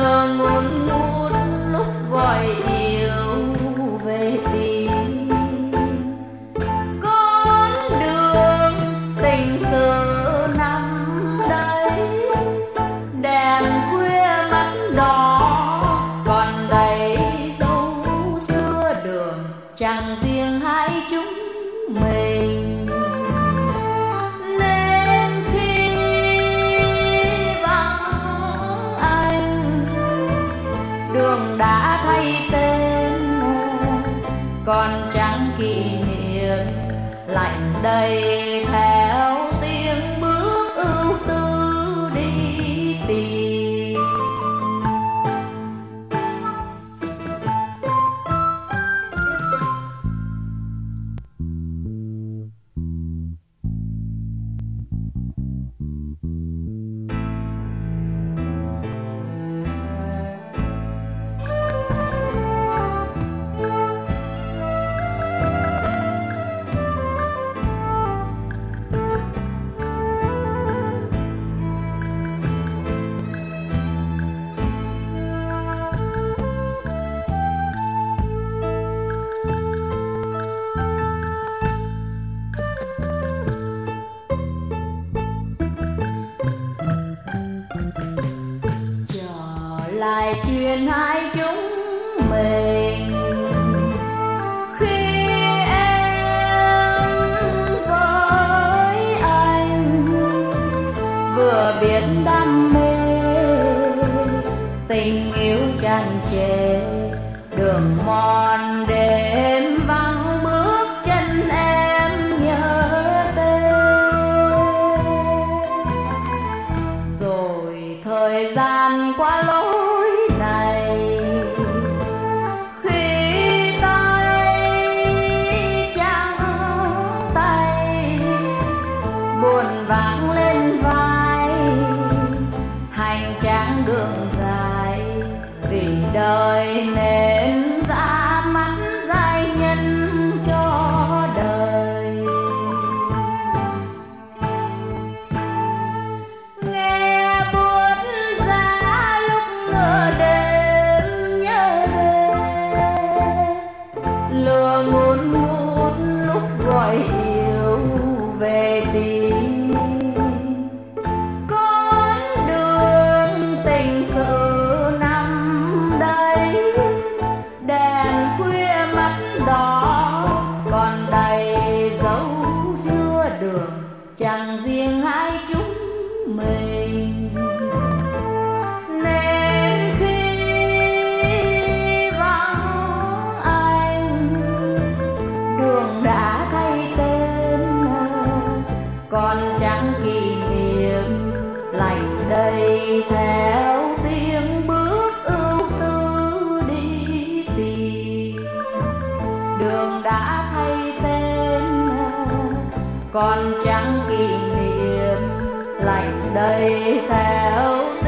lừa ngùn ngút lúc gọi yêu về tìm. Con đường tình sự năm đây, đèn khuya mắt đỏ còn đầy dấu xưa đường, chẳng riêng hai chúng mình. Nên khi vắng anh, đường đã thay tên, còn chẳng kỷ niệm lạnh đầy theo tiếng bước ưu tư đi tìm. Lại chuyện hai chúng mình, khi em với anh vừa biết đam mê, tình yêu tràn trề, đường mòn đêm vắng bước chân em nhớ tên. Rồi thời gian qua lối này, khi tay trắng tay buồn vác lên vai, hành trang đường dài vì đời nên dã mắt giai nhân cho đời. Nghe buốt giá lúc nửa đêm nhớ đêm, lừa ngùn ngút lúc gọi yêu về tìm. Con đường tình sự năm đây, đèn khuya mắt đỏ còn đầy dấu xưa đường, chẳng riêng hai chúng mình. Nên khi vắng anh, đường đã thay tên, còn chẳng kỷ niệm lạnh đầy theo tiếng bước ưu tư đi tìm. Đường đã thay tên, còn chẳng kỷ niệm lạnh đầy theo